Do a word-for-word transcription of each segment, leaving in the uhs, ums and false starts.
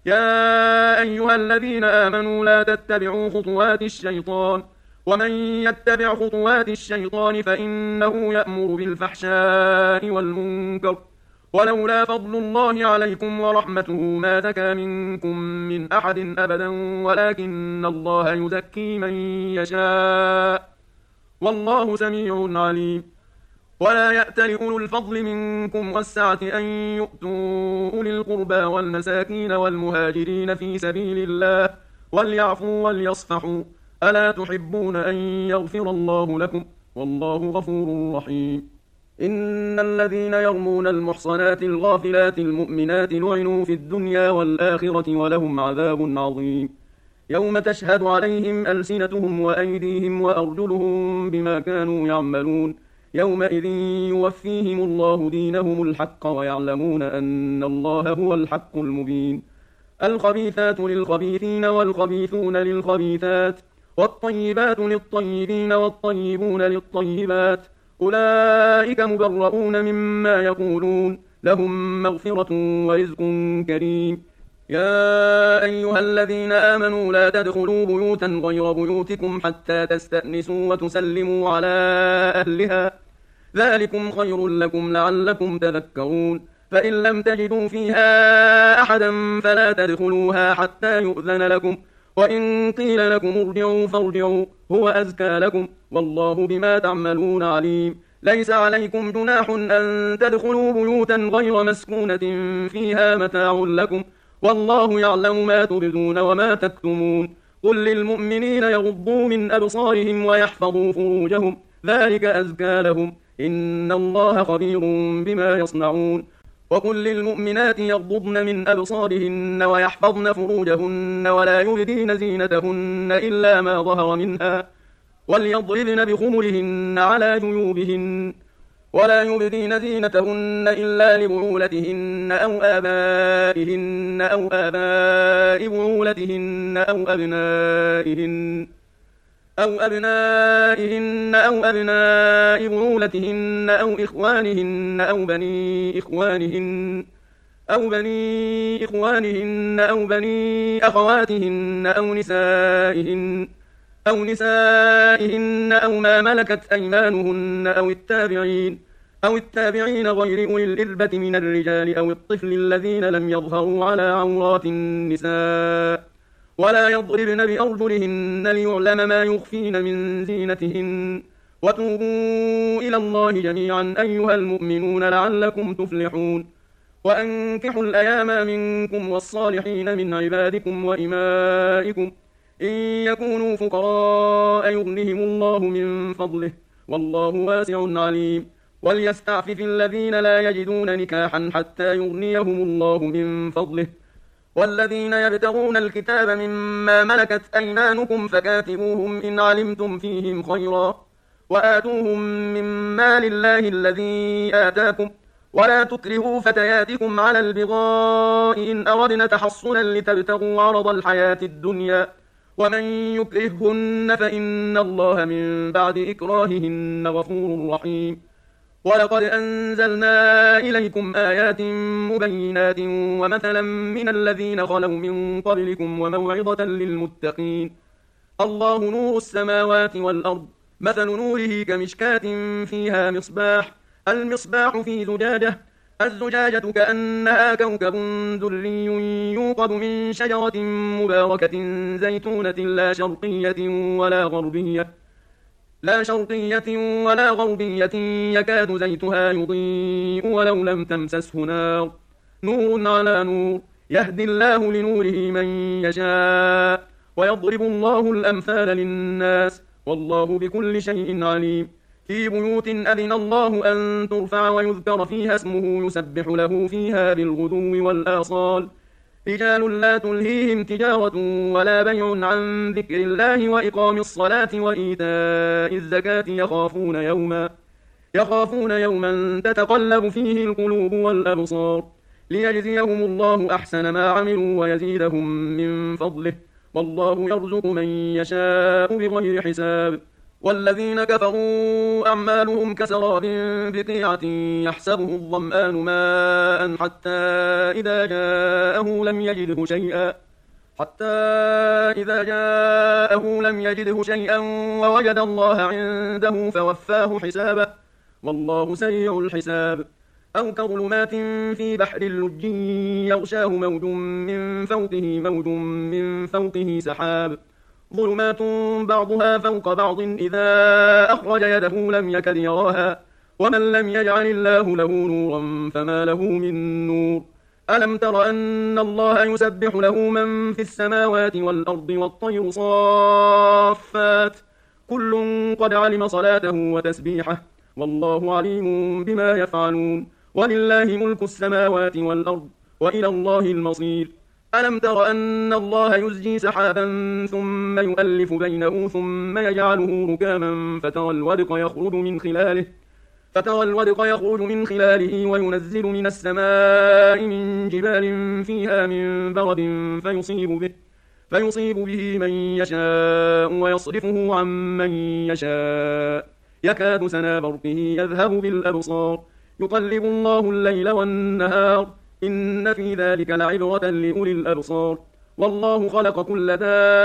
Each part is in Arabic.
يا أيها الذين آمنوا لا تتبعوا خطوات الشيطان، ومن يتبع خطوات الشيطان فإنه يأمر بالفحشاء والمنكر، ولولا فضل الله عليكم ورحمته ما زكى منكم من أحد أبدا ولكن الله يزكي من يشاء، والله سميع عليم. ولا يأتل أولو الفضل منكم والسعة أن يؤتوا أولي القربى والمساكين والمهاجرين في سبيل الله وليعفوا وليصفحوا، ألا تحبون أن يغفر الله لكم والله غفور رحيم. إن الذين يرمون المحصنات الغافلات المؤمنات لعنوا في الدنيا والآخرة ولهم عذاب عظيم، يوم تشهد عليهم ألسنتهم وأيديهم وأرجلهم بما كانوا يعملون، يومئذ يوفيهم الله دينهم الحق ويعلمون أن الله هو الحق المبين. الخبيثات للخبيثين والخبيثون للخبيثات والطيبات للطيبين والطيبون للطيبات، أولئك مبرؤون مما يقولون، لهم مغفرة ورزق كريم. يا أيها الذين آمنوا لا تدخلوا بيوتا غير بيوتكم حتى تستأنسوا وتسلموا على أهلها، ذلكم خير لكم لعلكم تذكرون. فإن لم تجدوا فيها أحدا فلا تدخلوها حتى يؤذن لكم، وإن قيل لكم ارجعوا فارجعوا هو أزكى لكم، والله بما تعملون عليم. ليس عليكم جناح أن تدخلوا بيوتا غير مسكونة فيها متاع لكم، والله يعلم ما تبدون وما تكتمون. قل للمؤمنين يغضوا من أبصارهم ويحفظوا فروجهم، ذلك أزكى لهم، إن الله خبير بما يصنعون. وقل للمؤمنات يغضضن من أبصارهن ويحفظن فروجهن ولا يبدين زينتهن إلا ما ظهر منها، وليضربن بخمرهن على جيوبهن، ولا يبدين زينتهن إلا لبعولتهن أو آبائهن أو آباء بعولتهن أو أبنائهن أو أبنائهن أو أبناء بعولتهن أو إخوانهن أو بني إخوانهن أو بني إخوانهن أو بني أخواتهن أو نسائهن أو نسائهن أو ما ملكت أيمانهن أو التابعين أو التابعين غير أولي الإربة من الرجال أو الطفل الذين لم يظهروا على عورات النساء، ولا يضربن بأرجلهن ليعلم ما يخفين من زينتهن، وتوبوا إلى الله جميعا أيها المؤمنون لعلكم تفلحون. وأنكحوا الأيام منكم والصالحين من عبادكم وإمائكم إن يكونوا فقراء يغنهم الله من فضله، والله واسع عليم. وليستعفف الذين لا يجدون نكاحا حتى يغنيهم الله من فضله، والذين يبتغون الكتاب مما ملكت أيمانكم فكاتبوهم إن علمتم فيهم خيرا، وآتوهم من مال الله الذي آتاكم، ولا تكرهوا فتياتكم على البغاء إن أردنا تحصنا لتبتغوا عرض الحياة الدنيا، ومن يكرههن فإن الله من بعد إكراههن غفور رحيم. ولقد أنزلنا إليكم آيات مبينات ومثلا من الذين خلوا من قبلكم وموعظة للمتقين. الله نور السماوات والأرض، مثل نوره كمشكاة فيها مصباح، المصباح في زجاجة، الزجاجة كأنها كوكب دري يوقد من شجرة مباركة زيتونة لا شرقية ولا غربية لا شرقية ولا غربية يكاد زيتها يضيء ولو لم تمسسه نار، نور على نور، يهدي الله لنوره من يشاء، ويضرب الله الأمثال للناس، والله بكل شيء عليم. في بيوت أذن الله أن ترفع ويذكر فيها اسمه يسبح له فيها بالغدو والآصال، رجال لا تلهيهم تجارة ولا بيع عن ذكر الله وإقام الصلاة وإيتاء الزكاة يخافون يوما يخافون يوما تتقلب فيه القلوب والأبصار، ليجزيهم الله أحسن ما عملوا ويزيدهم من فضله، والله يرزق من يشاء بغير حساب. والذين كفروا أعمالهم كسراب بقيعة يحسبه الظمآن ماء حتى إذا جاءه لم يجده شيئا حتى إذا جاءه لم يجده شيئا ووجد الله عنده فوفاه حسابه والله سريع الحساب. أو كظلمات في بحر اللج يغشاه موج من فوقه موج من فوقه سحاب ظلمات بعضها فوق بعض إذا أخرج يده لم يكد يراها ومن لم يجعل الله له نورا فما له من نور. ألم تر أن الله يسبح له من في السماوات والأرض والطير صافات كل قد علم صلاته وتسبيحه والله عليم بما يفعلون ولله ملك السماوات والأرض وإلى الله المصير. ألم تر أن الله يزجي سحابا ثم يؤلف بينه ثم يجعله ركاما فترى الودق يخرج من خلاله فترى الودق يخرج من خلاله وينزل من السماء من جبال فيها من برد فيصيب به فيصيب به من يشاء ويصرفه عن من يشاء يكاد سنا برقه يذهب بالأبصار يقلب الله الليل والنهار إن في ذلك لعبرة لأولي الأبصار. والله خلق كل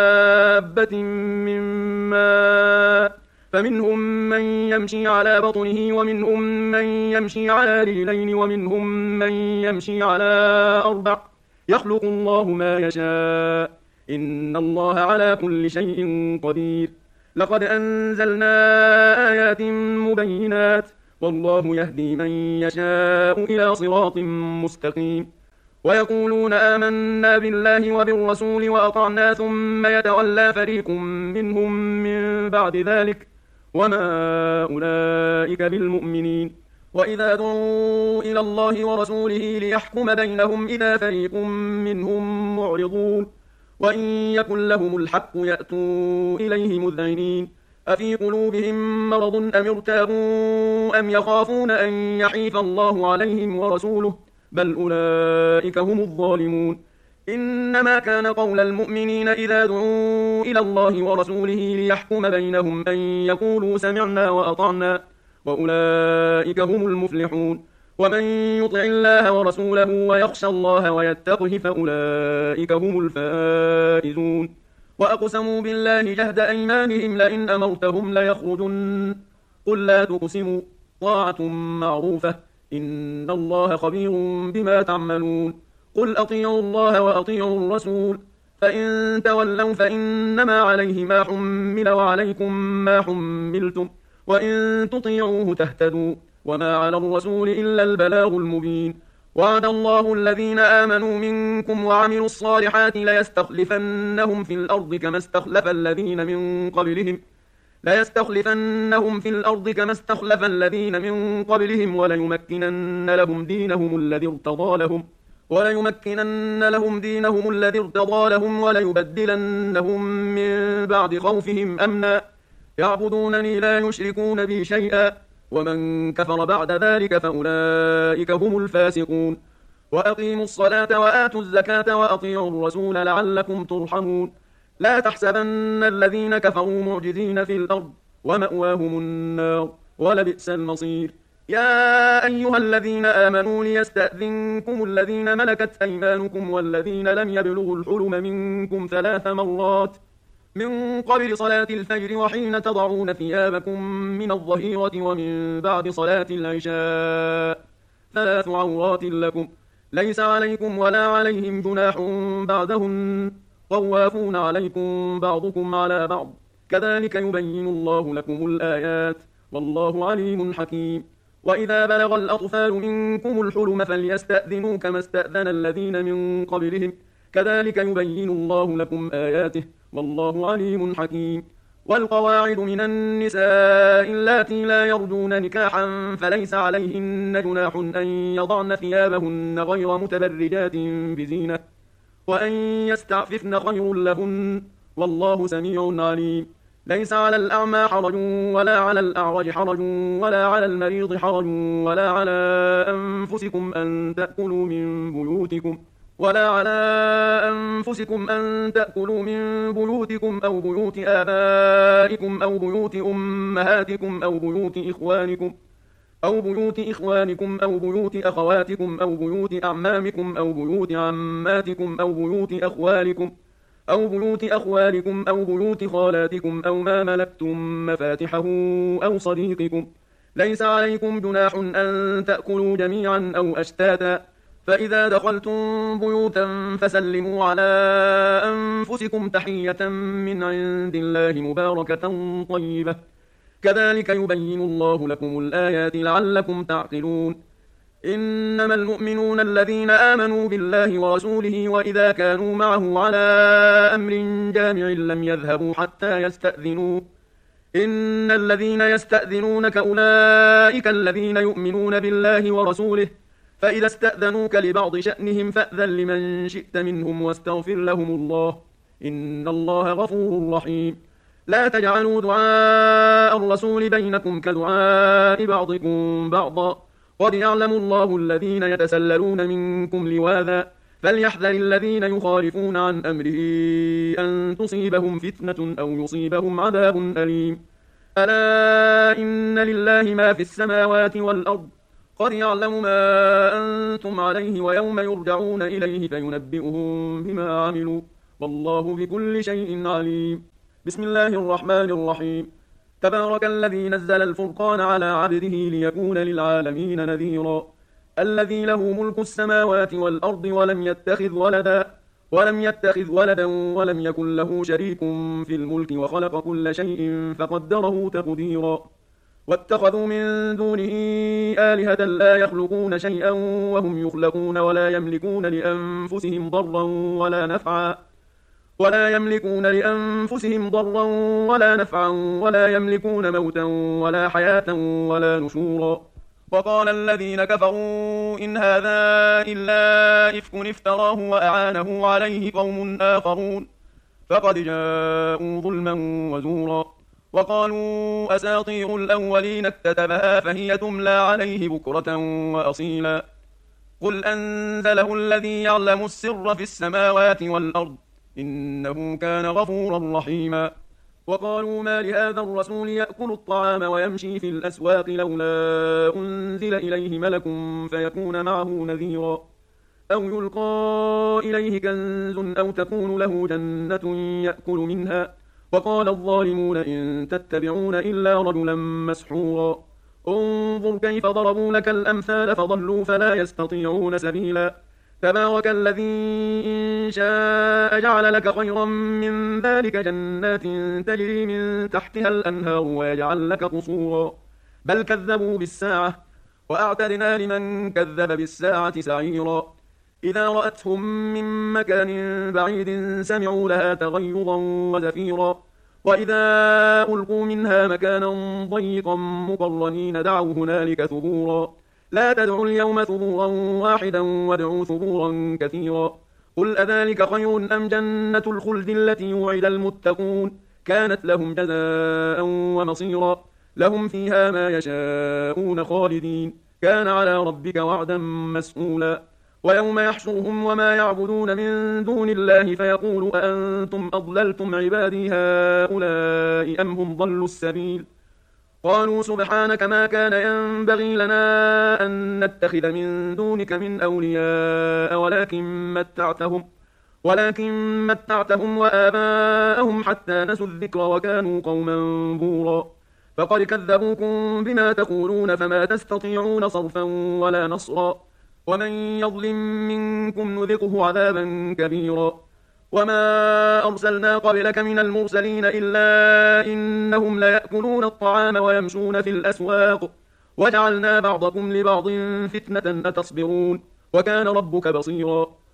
دابة من ماء فمنهم من يمشي على بطنه ومنهم من يمشي على رجلين ومنهم من يمشي على أربع يخلق الله ما يشاء إن الله على كل شيء قدير. لقد أنزلنا آيات مبينات والله يهدي من يشاء إلى صراط مستقيم. ويقولون آمنا بالله وبالرسول وأطعنا ثم يتولى فريق منهم من بعد ذلك وما أولئك بالمؤمنين. وإذا دعوا إلى الله ورسوله ليحكم بينهم إذا فريق منهم معرضون وإن يكن لهم الحق يأتوا إليه مذعنين. أفي قلوبهم مرض أم ارتابوا أم يخافون أن يحيف الله عليهم ورسوله بل أولئك هم الظالمون. إنما كان قول المؤمنين إذا دعوا إلى الله ورسوله ليحكم بينهم أن يقولوا سمعنا وأطعنا وأولئك هم المفلحون. ومن يطع الله ورسوله ويخشى الله ويتقه فأولئك هم الفائزون. وأقسموا بالله جهد أيمانهم لئن أمرتهم ليخرجن قل لا تقسموا طاعة معروفة إن الله خبير بما تعملون. قل أطيعوا الله وأطيعوا الرسول فإن تولوا فإنما عليه ما حمل وعليكم ما حملتم وإن تطيعوه تهتدوا وما على الرسول إلا البلاغ المبين. وعد الله الذين آمنوا منكم وعملوا الصالحات ليستخلفنهم في الأرض كما استخلف الذين من قبلهم ليستخلفنهم في الأرض كما استخلف الذين من قبلهم وليمكنن لهم دينهم الذي ارتضى لهم وليمكنن لهم دينهم الذي ارتضى لهم وليبدلنهم من بعد خوفهم أمنا يعبدونني لا يشركون بي شيئا ومن كفر بعد ذلك فأولئك هم الفاسقون. وأقيموا الصلاة وآتوا الزكاة وأطيعوا الرسول لعلكم ترحمون. لا تحسبن الذين كفروا معجزين في الأرض ومأواهم النار ولبئس المصير. يا أيها الذين آمنوا ليستأذنكم الذين ملكت أيمانكم والذين لم يبلغوا الحلم منكم ثلاث مرات من قبل صلاة الفجر وحين تضعون ثيابكم من الظهيرة ومن بعد صلاة العشاء ثلاث عورات لكم ليس عليكم ولا عليهم جناح بعدهن طوافون عليكم بعضكم على بعض كذلك يبين الله لكم الآيات والله عليم حكيم. وإذا بلغ الأطفال منكم الحلم فليستأذنوا كما استأذن الذين من قبلهم كذلك يبين الله لكم آياته والله عليم حكيم. والقواعد من النساء اللاتي لا يرجون نكاحا فليس عليهن جناح أن يضعن ثيابهن غير متبرجات بزينة وأن يستعففن خير لهن والله سميع عليم. ليس على الأعمى حرج ولا على الأعرج حرج ولا على المريض حرج ولا على أنفسكم أن تأكلوا من بيوتكم ولا على أنفسكم أن تأكلوا من بيوتكم أو بيوت آبائكم أو بيوت أمهاتكم أو بيوت إخوانكم أو بيوت إخوانكم أو بيوت أخواتكم أو بيوت أعمامكم أو بيوت عماتكم أو بيوت أخوالكم أو بيوت أخوالكم أو بيوت خالاتكم أو ما ملكتم مفاتحه أو صديقكم. ليس عليكم جناح أن تأكلوا جميعا أو أشتاتا، فإذا دخلتم بيوتا فسلموا على أنفسكم تحية من عند الله مباركة طيبة، كذلك يبين الله لكم الآيات لعلكم تعقلون. إنما المؤمنون الذين آمنوا بالله ورسوله وإذا كانوا معه على أمر جامع لم يذهبوا حتى يستأذنوه. إن الذين يستأذنونك أولئك الذين يؤمنون بالله ورسوله، فإذا استأذنوك لبعض شأنهم فأذن لمن شئت منهم واستغفر لهم الله، إن الله غفور رحيم. لا تجعلوا دعاء الرسول بينكم كدعاء بعضكم بعضا، قد يعلم الله الذين يتسللون منكم لواذا، فليحذر الذين يخالفون عن أمره أن تصيبهم فتنة أو يصيبهم عذاب أليم. ألا إن لله ما في السماوات والأرض، قد يعلم ما أنتم عليه ويوم يرجعون إليه فينبئهم بما عملوا، والله بكل شيء عليم. بسم الله الرحمن الرحيم. تبارك الذي نزل الفرقان على عبده ليكون للعالمين نذيرا، الذي له ملك السماوات والأرض ولم يتخذ ولدا ولم يتخذ ولدا ولم يكن له شريك في الملك وخلق كل شيء فقدره تقديرا. واتخذوا من دونه آلهة لا يخلقون شيئا وهم يخلقون ولا يملكون لأنفسهم ضرا ولا نفعا ولا يملكون لأنفسهم ضرا ولا نفعا ولا يملكون موتا ولا حياة ولا نشورا. وقال الذين كفروا إن هذا إلا إفك افتراه وأعانه عليه قوم آخرون، فقد جاءوا ظلما وزورا. وقالوا أساطير الأولين اكتتبها فهي تملى عليه بكرة وأصيلا. قل أنزله الذي يعلم السر في السماوات والأرض، إنه كان غفورا رحيما. وقالوا ما لهذا الرسول يأكل الطعام ويمشي في الأسواق لولا أنزل إليه ملك فيكون معه نذيرا، أو يلقى إليه كنز أو تكون له جنة يأكل منها. وقال الظالمون إن تتبعون إلا رجلا مسحورا. انظر كيف ضربوا لك الأمثال فضلوا فلا يستطيعون سبيلا. تبارك الذي إن شاء جعل لك خيرا من ذلك جنات تجري من تحتها الأنهار ويجعل لك قصورا، بل كذبوا بالساعة وأعتدنا لمن كذب بالساعة سعيرا. إذا رأتهم من مكان بعيد سمعوا لها تغيظا وزفيرا، وإذا ألقوا منها مكانا ضيقا مقرنين دعوا هنالك ثبورا. لا تدعوا اليوم ثبورا واحدا وادعوا ثبورا كثيرا. قل أذلك خير أم جنة الخلد التي وعد المتقون، كانت لهم جزاء ومصيرا، لهم فيها ما يشاءون خالدين، كان على ربك وعدا مسئولا. ويوم يحشرهم وما يعبدون من دون الله فيقول أأنتم أضللتم عبادي هؤلاء أم هم ضلوا السبيل. قالوا سبحانك ما كان ينبغي لنا أن نتخذ من دونك من أولياء ولكن متعتهم ولكن متعتهم وآباءهم حتى نسوا الذكر وكانوا قوما بورا. فقد كذبوكم بما تقولون فما تستطيعون صرفا ولا نصرا، ومن يظلم منكم نذقه عذابا كبيرا. وما أرسلنا قبلك من المرسلين إلا إنهم ليأكلون الطعام ويمشون في الأسواق، وجعلنا بعضكم لبعض فتنة أتصبرون، وكان ربك بصيرا.